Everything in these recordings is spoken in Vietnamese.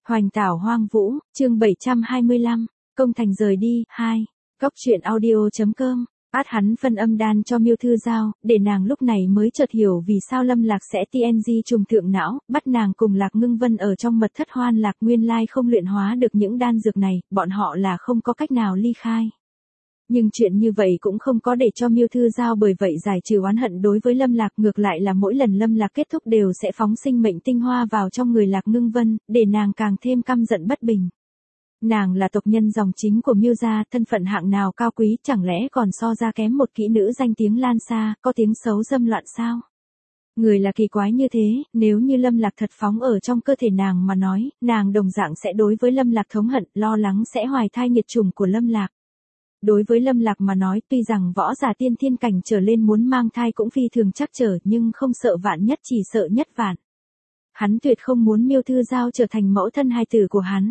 Hoành tảo hoang vũ, chương 725, công thành rời đi, 2. Góc truyện audio.com. Hắn phân âm đan cho Miêu Thư Giao, để nàng lúc này mới chợt hiểu vì sao Lâm Lạc sẽ TNG trùng thượng não, bắt nàng cùng Lạc Ngưng Vân ở trong mật thất Hoan Lạc nguyên lai không luyện hóa được những đan dược này, bọn họ là không có cách nào ly khai. Nhưng chuyện như vậy cũng không có để cho Miêu Thư Giao bởi vậy giải trừ oán hận đối với Lâm Lạc, ngược lại là mỗi lần Lâm Lạc kết thúc đều sẽ phóng sinh mệnh tinh hoa vào trong người Lạc Ngưng Vân, để nàng càng thêm căm giận bất bình. Nàng là tộc nhân dòng chính của Miêu gia, thân phận hạng nào cao quý, chẳng lẽ còn so ra kém một kỹ nữ danh tiếng lan xa, có tiếng xấu dâm loạn sao? Người là kỳ quái như thế, nếu như Lâm Lạc thật phóng ở trong cơ thể nàng mà nói, nàng đồng dạng sẽ đối với Lâm Lạc thống hận, lo lắng sẽ hoài thai nghiệt chủng của Lâm Lạc. Đối với Lâm Lạc mà nói, tuy rằng võ giả tiên thiên cảnh trở lên muốn mang thai cũng phi thường chắc trở, nhưng không sợ vạn nhất, chỉ sợ nhất vạn. Hắn tuyệt không muốn Miêu Thư Giao trở thành mẫu thân hài tử của hắn.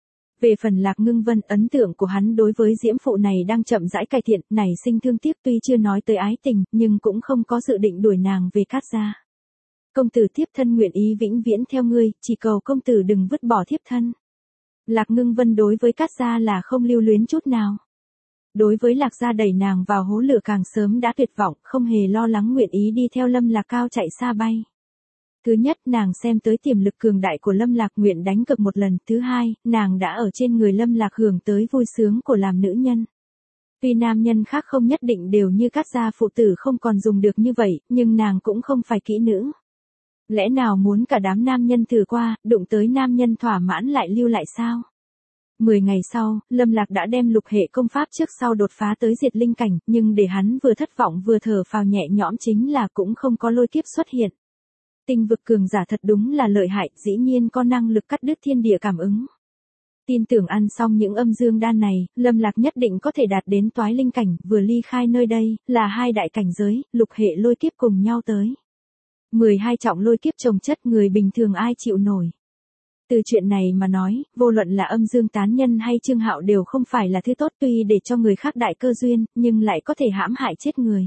Về phần Lạc Ngưng Vân, ấn tượng của hắn đối với diễm phụ này đang chậm rãi cải thiện, nảy sinh thương tiếc, tuy chưa nói tới ái tình, nhưng cũng không có dự định đuổi nàng về Cát gia. Công tử thiếp thân nguyện ý vĩnh viễn theo ngươi, chỉ cầu công tử đừng vứt bỏ thiếp thân. Lạc Ngưng Vân đối với Cát gia là không lưu luyến chút nào. Đối với Lạc gia đẩy nàng vào hố lửa càng sớm đã tuyệt vọng, không hề lo lắng nguyện ý đi theo Lâm Lạc cao chạy xa bay. Thứ nhất, nàng xem tới tiềm lực cường đại của Lâm Lạc, nguyện đánh cược một lần. Thứ hai, nàng đã ở trên người Lâm Lạc hưởng tới vui sướng của làm nữ nhân. Tuy nam nhân khác không nhất định đều như Cát gia phụ tử không còn dùng được như vậy, nhưng nàng cũng không phải kỹ nữ. Lẽ nào muốn cả đám nam nhân thử qua, đụng tới nam nhân thỏa mãn lại lưu lại sao? 10 ngày sau, Lâm Lạc đã đem lục hệ công pháp trước sau đột phá tới diệt linh cảnh, nhưng để hắn vừa thất vọng vừa thở phào nhẹ nhõm chính là cũng không có lôi kiếp xuất hiện. Tinh vực cường giả thật đúng là lợi hại, dĩ nhiên có năng lực cắt đứt thiên địa cảm ứng. Tin tưởng ăn xong những âm dương đan này, Lâm Lạc nhất định có thể đạt đến toái linh cảnh, vừa ly khai nơi đây, là hai đại cảnh giới, lục hệ lôi kiếp cùng nhau tới. 12 trọng lôi kiếp chồng chất, người bình thường ai chịu nổi. Từ chuyện này mà nói, vô luận là âm dương tán nhân hay Trương Hạo đều không phải là thứ tốt, tuy để cho người khác đại cơ duyên, nhưng lại có thể hãm hại chết người.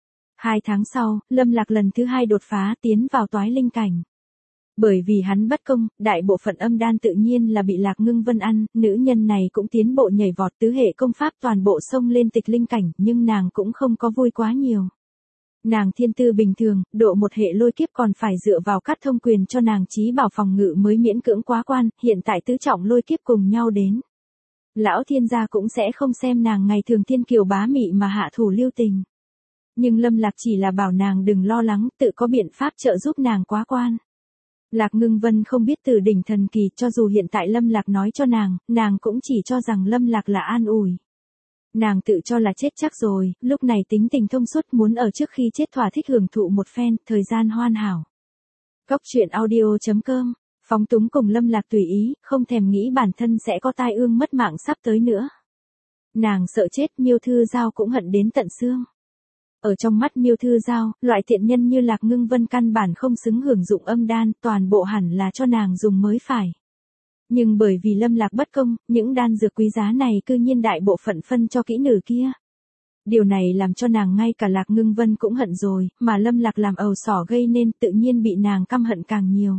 2 tháng sau, Lâm Lạc lần thứ 2 đột phá tiến vào toái linh cảnh. Bởi vì hắn bất công, đại bộ phận âm đan tự nhiên là bị Lạc Ngưng Vân ăn, nữ nhân này cũng tiến bộ nhảy vọt, tứ hệ công pháp toàn bộ xông lên tịch linh cảnh, nhưng nàng cũng không có vui quá nhiều. Nàng thiên tư bình thường, độ một hệ lôi kiếp còn phải dựa vào Cát Thông Quyền cho nàng trí bảo phòng ngự mới miễn cưỡng quá quan, hiện tại tứ trọng lôi kiếp cùng nhau đến. Lão thiên gia cũng sẽ không xem nàng ngày thường thiên kiều bá mị mà hạ thủ lưu tình. Nhưng Lâm Lạc chỉ là bảo nàng đừng lo lắng, tự có biện pháp trợ giúp nàng quá quan. Lạc Ngưng Vân không biết từ đỉnh thần kỳ, cho dù hiện tại Lâm Lạc nói cho nàng cũng chỉ cho rằng Lâm Lạc là an ủi. Nàng tự cho là chết chắc rồi, lúc này tính tình thông suốt, muốn ở trước khi chết thỏa thích hưởng thụ một phen, thời gian hoàn hảo. Góc truyện audio.com, phóng túng cùng Lâm Lạc tùy ý, không thèm nghĩ bản thân sẽ có tai ương mất mạng sắp tới nữa. Nàng sợ chết, Miêu Thư Giao cũng hận đến tận xương. Ở trong mắt Miêu Thư Giao, loại tiện nhân như Lạc Ngưng Vân căn bản không xứng hưởng dụng âm đan, toàn bộ hẳn là cho nàng dùng mới phải. Nhưng bởi vì Lâm Lạc bất công, những đan dược quý giá này cư nhiên đại bộ phận phân cho kỹ nữ kia. Điều này làm cho nàng ngay cả Lạc Ngưng Vân cũng hận rồi, mà Lâm Lạc làm ầu sỏ gây nên tự nhiên bị nàng căm hận càng nhiều.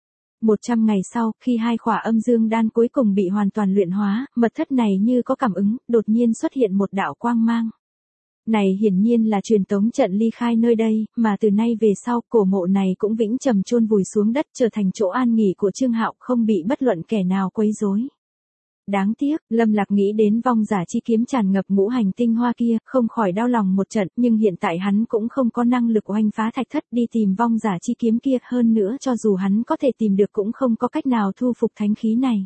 100 ngày sau, khi 2 khỏa âm dương đan cuối cùng bị hoàn toàn luyện hóa, mật thất này như có cảm ứng, đột nhiên xuất hiện một đạo quang mang. Này hiển nhiên là truyền tống trận ly khai nơi đây, mà từ nay về sau, cổ mộ này cũng vĩnh trầm chôn vùi xuống đất, trở thành chỗ an nghỉ của Trương Hạo, không bị bất luận kẻ nào quấy rối. Đáng tiếc, Lâm Lạc nghĩ đến vong giả chi kiếm tràn ngập ngũ hành tinh hoa kia, không khỏi đau lòng một trận, nhưng hiện tại hắn cũng không có năng lực oanh phá thạch thất đi tìm vong giả chi kiếm kia, hơn nữa cho dù hắn có thể tìm được cũng không có cách nào thu phục thánh khí này.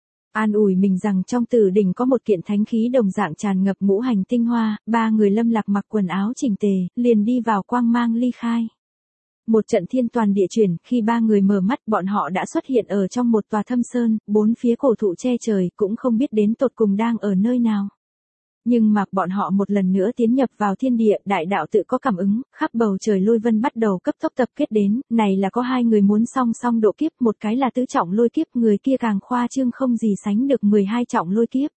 An ủi mình rằng trong Tử Đỉnh có một kiện thánh khí đồng dạng tràn ngập ngũ hành tinh hoa, 3 người Lâm Lạc mặc quần áo chỉnh tề, liền đi vào quang mang ly khai. Một trận thiên toàn địa chuyển, khi 3 người mở mắt bọn họ đã xuất hiện ở trong một tòa thâm sơn, 4 phía cổ thụ che trời, cũng không biết đến tột cùng đang ở nơi nào. Nhưng mà bọn họ một lần nữa tiến nhập vào thiên địa, đại đạo tự có cảm ứng, khắp bầu trời lôi vân bắt đầu cấp tốc tập kết đến, này là có 2 người muốn song song độ kiếp, một cái là tứ trọng lôi kiếp, người kia càng khoa trương không gì sánh được 12 trọng lôi kiếp.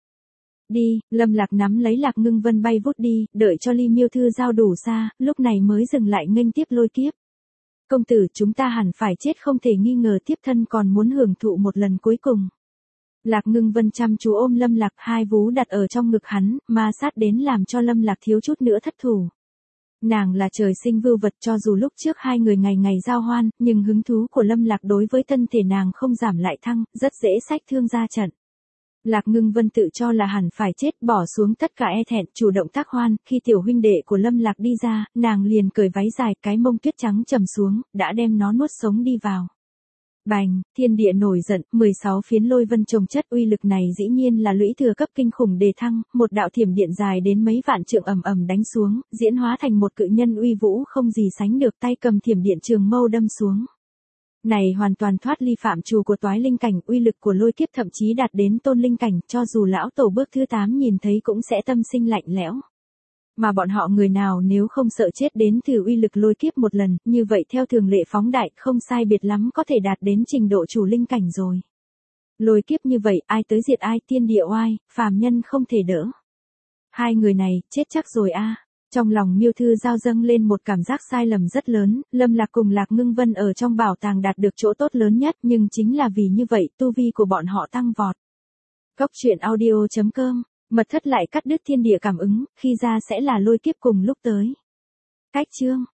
Đi, Lâm Lạc nắm lấy Lạc Ngưng Vân bay vút đi, đợi cho ly Miêu Thư Giao đủ xa, lúc này mới dừng lại nghênh tiếp lôi kiếp. Công tử, chúng ta hẳn phải chết không thể nghi ngờ, tiếp thân còn muốn hưởng thụ một lần cuối cùng. Lạc Ngưng Vân chăm chú ôm Lâm Lạc, hai vú đặt ở trong ngực hắn, ma sát đến làm cho Lâm Lạc thiếu chút nữa thất thủ. Nàng là trời sinh vưu vật, cho dù lúc trước hai người ngày ngày giao hoan, nhưng hứng thú của Lâm Lạc đối với thân thể nàng không giảm lại thăng, rất dễ xách thương ra trận. Lạc Ngưng Vân tự cho là hẳn phải chết, bỏ xuống tất cả e thẹn, chủ động tác hoan, khi tiểu huynh đệ của Lâm Lạc đi ra, nàng liền cởi váy dài, cái mông tuyết trắng trầm xuống, đã đem nó nuốt sống đi vào. Bành, thiên địa nổi giận, 16 phiến lôi vân chồng chất, uy lực này dĩ nhiên là lũy thừa cấp kinh khủng đề thăng, một đạo thiểm điện dài đến mấy vạn trượng ầm ầm đánh xuống, diễn hóa thành một cự nhân uy vũ không gì sánh được, tay cầm thiểm điện trường mâu đâm xuống. Này hoàn toàn thoát ly phạm trù của toái linh cảnh, uy lực của lôi kiếp thậm chí đạt đến tôn linh cảnh, cho dù lão tổ bước thứ 8 nhìn thấy cũng sẽ tâm sinh lạnh lẽo. Mà bọn họ người nào nếu không sợ chết đến thử uy lực lôi kiếp một lần, như vậy theo thường lệ phóng đại, không sai biệt lắm có thể đạt đến trình độ chủ linh cảnh rồi. Lôi kiếp như vậy, ai tới diệt ai, tiên địa oai, phàm nhân không thể đỡ. Hai người này, chết chắc rồi a. Trong lòng Miêu Thư Giao dâng lên một cảm giác sai lầm rất lớn, Lâm Lạc cùng Lạc Ngưng Vân ở trong bảo tàng đạt được chỗ tốt lớn nhất, nhưng chính là vì như vậy, tu vi của bọn họ tăng vọt. Cốc truyện audio.com, mật thất lại cắt đứt thiên địa cảm ứng, khi ra sẽ là lôi kiếp cùng lúc tới. Cách chương